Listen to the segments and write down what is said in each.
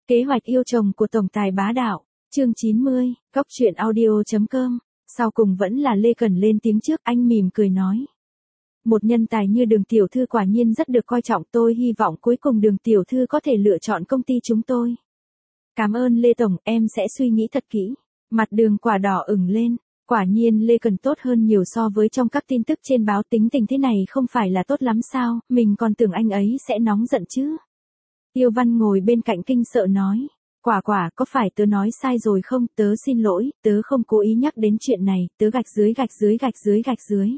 Kế hoạch yêu chồng của tổng tài bá đạo, chương 90, góc truyện audio.com. Sau cùng vẫn là Lê Cần lên tiếng trước, anh mỉm cười nói. Một nhân tài như Đường tiểu thư quả nhiên rất được coi trọng, tôi hy vọng cuối cùng Đường tiểu thư có thể lựa chọn công ty chúng tôi. Cảm ơn Lê Tổng, em sẽ suy nghĩ thật kỹ. Mặt Đường Quả đỏ ửng lên, quả nhiên Lê Cần tốt hơn nhiều so với trong các tin tức trên báo, tính tình thế này không phải là tốt lắm sao, mình còn tưởng anh ấy sẽ nóng giận chứ. Tiêu Văn ngồi bên cạnh kinh sợ nói, Quả có phải tớ nói sai rồi không, tớ xin lỗi, tớ không cố ý nhắc đến chuyện này, tớ gạch dưới.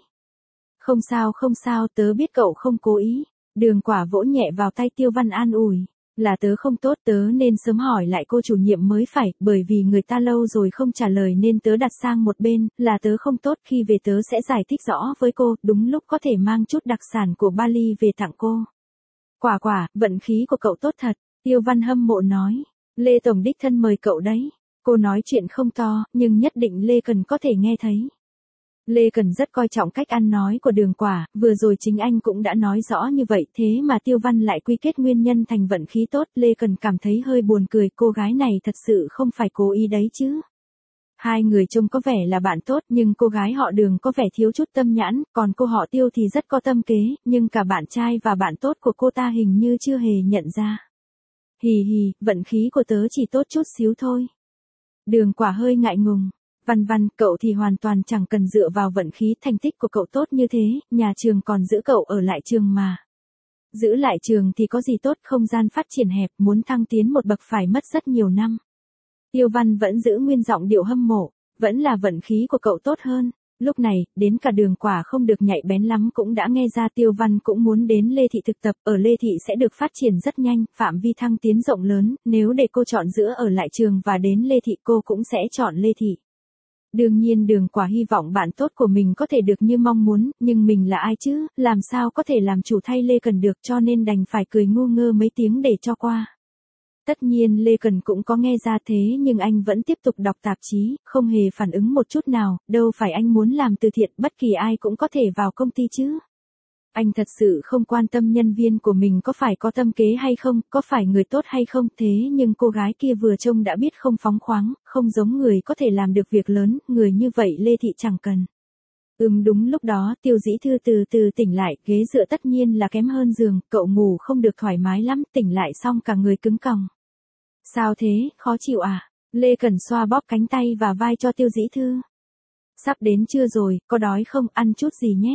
Không sao, tớ biết cậu không cố ý. Đường Quả vỗ nhẹ vào tay Tiêu Văn an ủi, là tớ không tốt, tớ nên sớm hỏi lại cô chủ nhiệm mới phải, bởi vì người ta lâu rồi không trả lời nên tớ đặt sang một bên, là tớ không tốt, khi về tớ sẽ giải thích rõ với cô, đúng lúc có thể mang chút đặc sản của Bali về tặng cô. Quả, vận khí của cậu tốt thật, Tiêu Văn hâm mộ nói, Lê Tổng đích thân mời cậu đấy. Cô nói chuyện không to, nhưng nhất định Lê Cần có thể nghe thấy. Lê Cần rất coi trọng cách ăn nói của Đường Quả, vừa rồi chính anh cũng đã nói rõ như vậy, thế mà Tiêu Văn lại quy kết nguyên nhân thành vận khí tốt, Lê Cần cảm thấy hơi buồn cười, cô gái này thật sự không phải cố ý đấy chứ. Hai người trông có vẻ là bạn tốt, nhưng cô gái họ Đường có vẻ thiếu chút tâm nhãn, còn cô họ Tiêu thì rất có tâm kế, nhưng cả bạn trai và bạn tốt của cô ta hình như chưa hề nhận ra. Hì, vận khí của tớ chỉ tốt chút xíu thôi. Đường Quả hơi ngại ngùng. Văn, cậu thì hoàn toàn chẳng cần dựa vào vận khí, thành tích của cậu tốt như thế, nhà trường còn giữ cậu ở lại trường mà. Giữ lại trường thì có gì tốt, không gian phát triển hẹp, muốn thăng tiến một bậc phải mất rất nhiều năm. Tiêu Văn vẫn giữ nguyên giọng điệu hâm mộ, vẫn là vận khí của cậu tốt hơn. Lúc này, đến cả Đường Quả không được nhạy bén lắm cũng đã nghe ra Tiêu Văn cũng muốn đến Lê Thị thực tập, ở Lê Thị sẽ được phát triển rất nhanh, phạm vi thăng tiến rộng lớn, nếu để cô chọn giữa ở lại trường và đến Lê Thị cô cũng sẽ chọn Lê Thị. Đương nhiên Đường Quả hy vọng bạn tốt của mình có thể được như mong muốn, nhưng mình là ai chứ, làm sao có thể làm chủ thay Lê Cần được, cho nên đành phải cười ngu ngơ mấy tiếng để cho qua. Tất nhiên Lê Cần cũng có nghe ra thế nhưng anh vẫn tiếp tục đọc tạp chí, không hề phản ứng một chút nào, đâu phải anh muốn làm từ thiện, bất kỳ ai cũng có thể vào công ty chứ. Anh thật sự không quan tâm nhân viên của mình có phải có tâm kế hay không, có phải người tốt hay không, thế nhưng cô gái kia vừa trông đã biết không phóng khoáng, không giống người có thể làm được việc lớn, người như vậy Lê Thị chẳng cần. Đúng lúc đó Tiêu Dĩ Thư từ từ tỉnh lại, ghế dựa tất nhiên là kém hơn giường, cậu ngủ không được thoải mái lắm, tỉnh lại xong cả người cứng còng. Sao thế, khó chịu à? Lê Cần xoa bóp cánh tay và vai cho Tiêu Dĩ Thư. Sắp đến trưa rồi, có đói không, ăn chút gì nhé?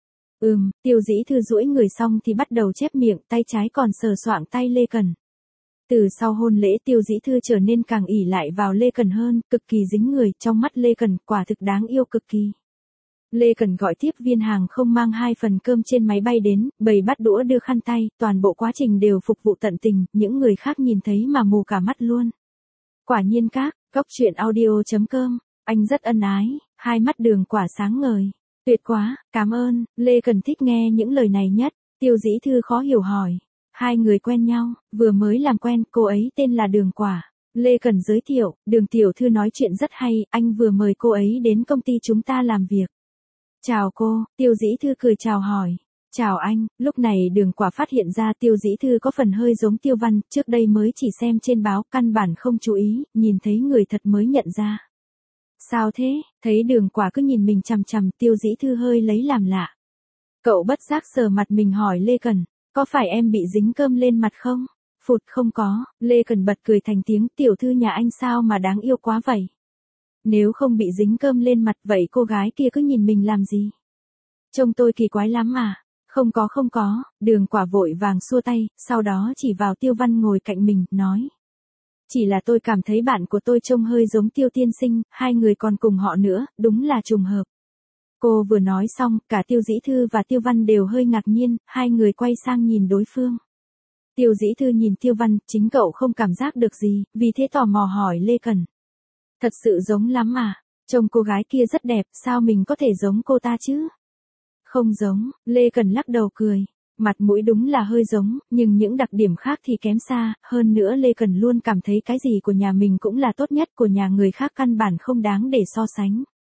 Tiêu Dĩ Thư duỗi người xong thì bắt đầu chép miệng, tay trái còn sờ soạng tay Lê Cần. Từ sau hôn lễ Tiêu Dĩ Thư trở nên càng ỷ lại vào Lê Cần hơn, cực kỳ dính người, trong mắt Lê Cần quả thực đáng yêu cực kỳ. Lê Cần gọi tiếp viên hàng không mang 2 phần cơm trên máy bay đến, bày bát đũa đưa khăn tay, toàn bộ quá trình đều phục vụ tận tình, những người khác nhìn thấy mà mù cả mắt luôn. Quả nhiên góc truyện audio.com, anh rất ân ái, hai mắt Đường Quả sáng ngời. Tuyệt quá, cảm ơn, Lê Cần thích nghe những lời này nhất. Tiêu Dĩ Thư khó hiểu hỏi. Hai người quen nhau, vừa mới làm quen, cô ấy tên là Đường Quả. Lê Cần giới thiệu, Đường tiểu thư nói chuyện rất hay, anh vừa mời cô ấy đến công ty chúng ta làm việc. Chào cô, Tiêu Dĩ Thư cười chào hỏi. Chào anh, lúc này Đường Quả phát hiện ra Tiêu Dĩ Thư có phần hơi giống Tiêu Văn, trước đây mới chỉ xem trên báo, căn bản không chú ý, nhìn thấy người thật mới nhận ra. Sao thế, thấy Đường Quả cứ nhìn mình chằm chằm, Tiêu Dĩ Thư hơi lấy làm lạ. Cậu bất giác sờ mặt mình hỏi Lê Cần, có phải em bị dính cơm lên mặt không? Phụt, không có, Lê Cần bật cười thành tiếng, tiểu thư nhà anh sao mà đáng yêu quá vậy? Nếu không bị dính cơm lên mặt vậy cô gái kia cứ nhìn mình làm gì? Trông tôi kỳ quái lắm à? Không có, Đường Quả vội vàng xua tay, sau đó chỉ vào Tiêu Văn ngồi cạnh mình, nói. Chỉ là tôi cảm thấy bạn của tôi trông hơi giống Tiêu tiên sinh, hai người còn cùng họ nữa, đúng là trùng hợp. Cô vừa nói xong, cả Tiêu Dĩ Thư và Tiêu Văn đều hơi ngạc nhiên, hai người quay sang nhìn đối phương. Tiêu Dĩ Thư nhìn Tiêu Văn, chính cậu không cảm giác được gì, vì thế tò mò hỏi Lê Cần. Thật sự giống lắm à, trông cô gái kia rất đẹp, sao mình có thể giống cô ta chứ? Không giống, Lê Cần lắc đầu cười. Mặt mũi đúng là hơi giống, nhưng những đặc điểm khác thì kém xa, hơn nữa Lê Cần luôn cảm thấy cái gì của nhà mình cũng là tốt nhất, của nhà người khác căn bản không đáng để so sánh.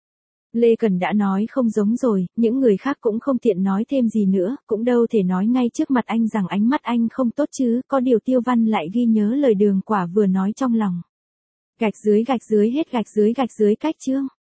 Lê Cần đã nói không giống rồi, những người khác cũng không tiện nói thêm gì nữa, cũng đâu thể nói ngay trước mặt anh rằng ánh mắt anh không tốt chứ, có điều Tiêu Văn lại ghi nhớ lời Đường Quả vừa nói trong lòng. Gạch dưới hết gạch dưới cách chương.